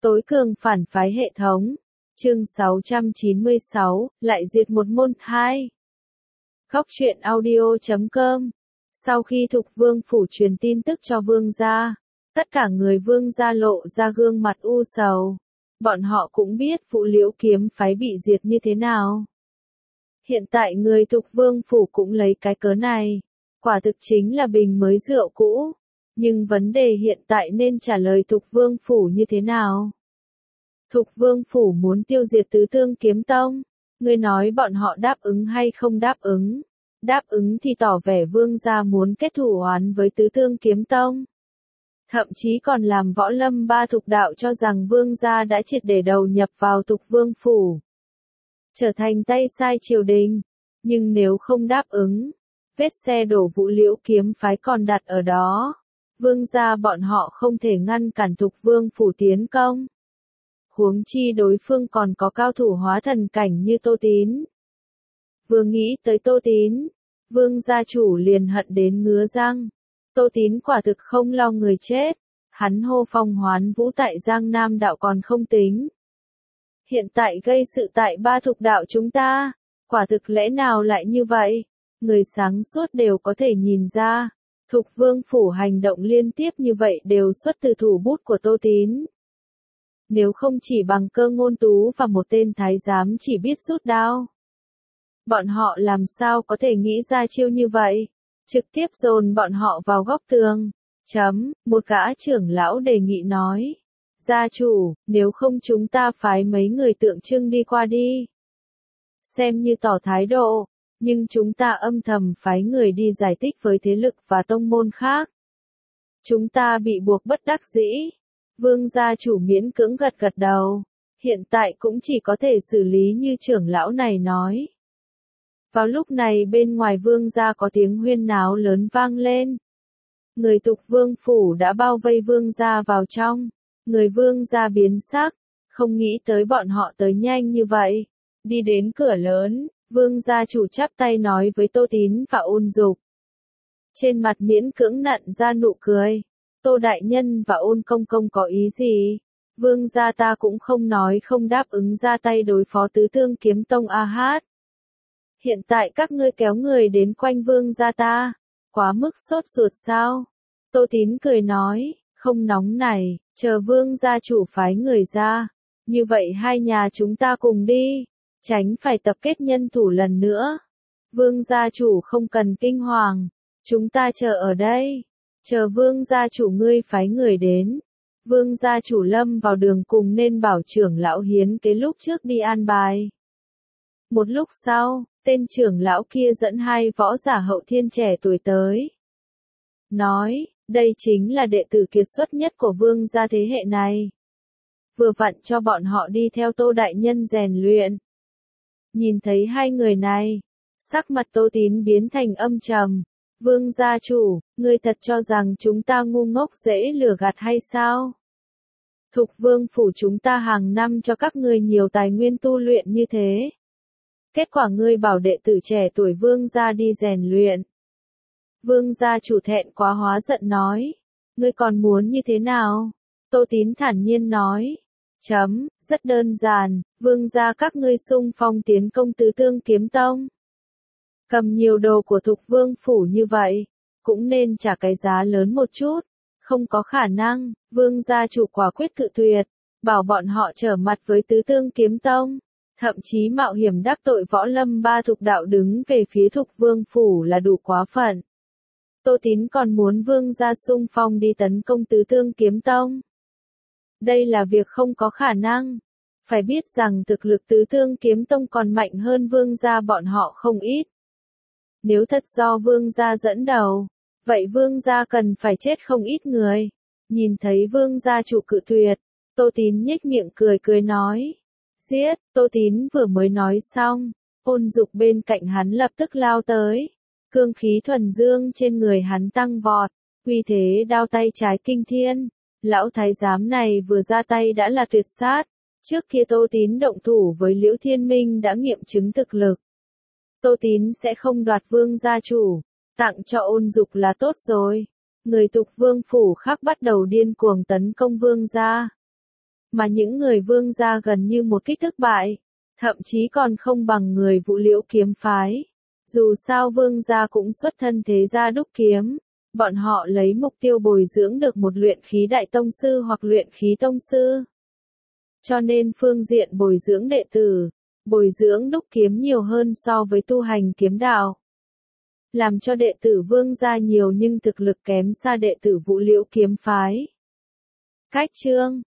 Tối cường phản phái hệ thống. Chương 696, lại diệt một môn 2. Góc truyện audio.com. Sau khi Thục Vương phủ truyền tin tức cho Vương gia, tất cả người Vương gia lộ ra gương mặt u sầu. Bọn họ cũng biết Vũ Liễu kiếm phái bị diệt như thế nào. Hiện tại người Thục Vương phủ cũng lấy cái cớ này. Quả thực chính là bình mới rượu cũ. Nhưng vấn đề hiện tại nên trả lời Thục Vương phủ như thế nào? Thục Vương phủ muốn tiêu diệt Tứ Tương Kiếm Tông. Ngươi nói bọn họ đáp ứng hay không đáp ứng? Đáp ứng thì tỏ vẻ Vương gia muốn kết thù oán với Tứ Tương Kiếm Tông. Thậm chí còn làm Võ Lâm Ba Thục đạo cho rằng Vương gia đã triệt để đầu nhập vào Thục Vương phủ, trở thành tay sai triều đình. Nhưng nếu không đáp ứng, vết xe đổ Vũ Liễu kiếm phái còn đặt ở đó. Vương gia bọn họ không thể ngăn cản Thục Vương phủ tiến công. Huống chi đối phương còn có cao thủ hóa thần cảnh như Tô Tín. Vừa nghĩ tới Tô Tín, Vương gia chủ liền hận đến ngứa răng. Tô Tín quả thực không lo người chết. Hắn hô phong hoán vũ tại Giang Nam đạo còn không tính. Hiện tại gây sự tại Ba Thục đạo chúng ta, quả thực lẽ nào lại như vậy? Người sáng suốt đều có thể nhìn ra. Thục Vương phủ hành động liên tiếp như vậy đều xuất từ thủ bút của Tô Tín. Nếu không chỉ bằng Cơ Ngôn Tú và một tên thái giám chỉ biết rút đao, bọn họ làm sao có thể nghĩ ra chiêu như vậy? Trực tiếp dồn bọn họ vào góc tường. Một gã trưởng lão đề nghị nói. Gia chủ, nếu không chúng ta phái mấy người tượng trưng đi qua đi. Xem như tỏ thái độ, nhưng chúng ta âm thầm phái người đi giải thích với thế lực và tông môn khác. Chúng ta bị buộc bất đắc dĩ. Vương gia chủ miễn cưỡng gật gật đầu. Hiện tại cũng chỉ có thể xử lý như trưởng lão này nói. Vào lúc này bên ngoài Vương gia có tiếng huyên náo lớn vang lên. Người Thục Vương phủ đã bao vây Vương gia vào trong. Người Vương gia biến sắc, không nghĩ tới bọn họ tới nhanh như vậy. Đi đến cửa lớn, Vương gia chủ chắp tay nói với Tô Tín và Ôn Dục. Trên mặt miễn cưỡng nặn ra nụ cười. Tô đại nhân và Ôn công công có ý gì? Vương gia ta cũng không nói không đáp ứng ra tay đối phó Tứ Tương Kiếm Tông a hát. Hiện tại các ngươi kéo người đến quanh Vương gia ta, quá mức sốt ruột sao? Tô Tín cười nói, không nóng này, chờ Vương gia chủ phái người ra. Như vậy hai nhà chúng ta cùng đi, tránh phải tập kết nhân thủ lần nữa. Vương gia chủ không cần kinh hoàng, chúng ta chờ ở đây. Chờ Vương gia chủ ngươi phái người đến. Vương gia chủ lâm vào đường cùng nên bảo trưởng lão hiến kế lúc trước đi an bài. Một lúc sau, tên trưởng lão kia dẫn hai võ giả hậu thiên trẻ tuổi tới. Nói, đây chính là đệ tử kiệt xuất nhất của Vương gia thế hệ này. Vừa vặn cho bọn họ đi theo Tô đại nhân rèn luyện. Nhìn thấy hai người này, sắc mặt Tô Tín biến thành âm trầm. Vương gia chủ, ngươi thật cho rằng chúng ta ngu ngốc dễ lừa gạt hay sao? Thục Vương phủ chúng ta hàng năm cho các ngươi nhiều tài nguyên tu luyện như thế. Kết quả ngươi bảo đệ tử trẻ tuổi Vương gia đi rèn luyện. Vương gia chủ thẹn quá hóa giận nói. Ngươi còn muốn như thế nào? Tô Tín thản nhiên nói. Rất đơn giản, Vương gia các ngươi xung phong tiến công Tứ Tương Kiếm Tông. Cầm nhiều đồ của Thục Vương phủ như vậy, cũng nên trả cái giá lớn một chút. Không có khả năng, Vương gia chủ quả quyết cự tuyệt, bảo bọn họ trở mặt với Tứ Tương Kiếm Tông. Thậm chí mạo hiểm đắc tội Võ Lâm Ba Thục đạo đứng về phía Thục Vương phủ là đủ quá phận. Tô Tín còn muốn Vương gia xung phong đi tấn công Tứ Tương Kiếm Tông. Đây là việc không có khả năng. Phải biết rằng thực lực Tứ Tương Kiếm Tông còn mạnh hơn Vương gia bọn họ không ít. Nếu thật do Vương gia dẫn đầu, vậy Vương gia cần phải chết không ít người. Nhìn thấy Vương gia chủ cự tuyệt, Tô Tín nhếch miệng cười nói. Giết, Tô Tín vừa mới nói xong, Ôn Dục bên cạnh hắn lập tức lao tới. Cương khí thuần dương trên người hắn tăng vọt, uy thế đao tay trái kinh thiên. Lão thái giám này vừa ra tay đã là tuyệt sát. Trước kia Tô Tín động thủ với Liễu Thiên Minh đã nghiệm chứng thực lực. Tô Tín sẽ không đoạt Vương gia chủ, tặng cho Ôn Dục là tốt rồi. Người Thục Vương phủ khác bắt đầu điên cuồng tấn công Vương gia. Mà những người vương gia gần như một kích thước bại, thậm chí còn không bằng người Vũ Liễu kiếm phái. Dù sao vương gia cũng xuất thân thế gia đúc kiếm, bọn họ lấy mục tiêu bồi dưỡng được một luyện khí đại tông sư hoặc luyện khí tông sư. Cho nên phương diện bồi dưỡng đệ tử, bồi dưỡng đúc kiếm nhiều hơn so với tu hành kiếm đạo. Làm cho đệ tử vương gia nhiều nhưng thực lực kém xa đệ tử Vũ Liễu kiếm phái. Cách chương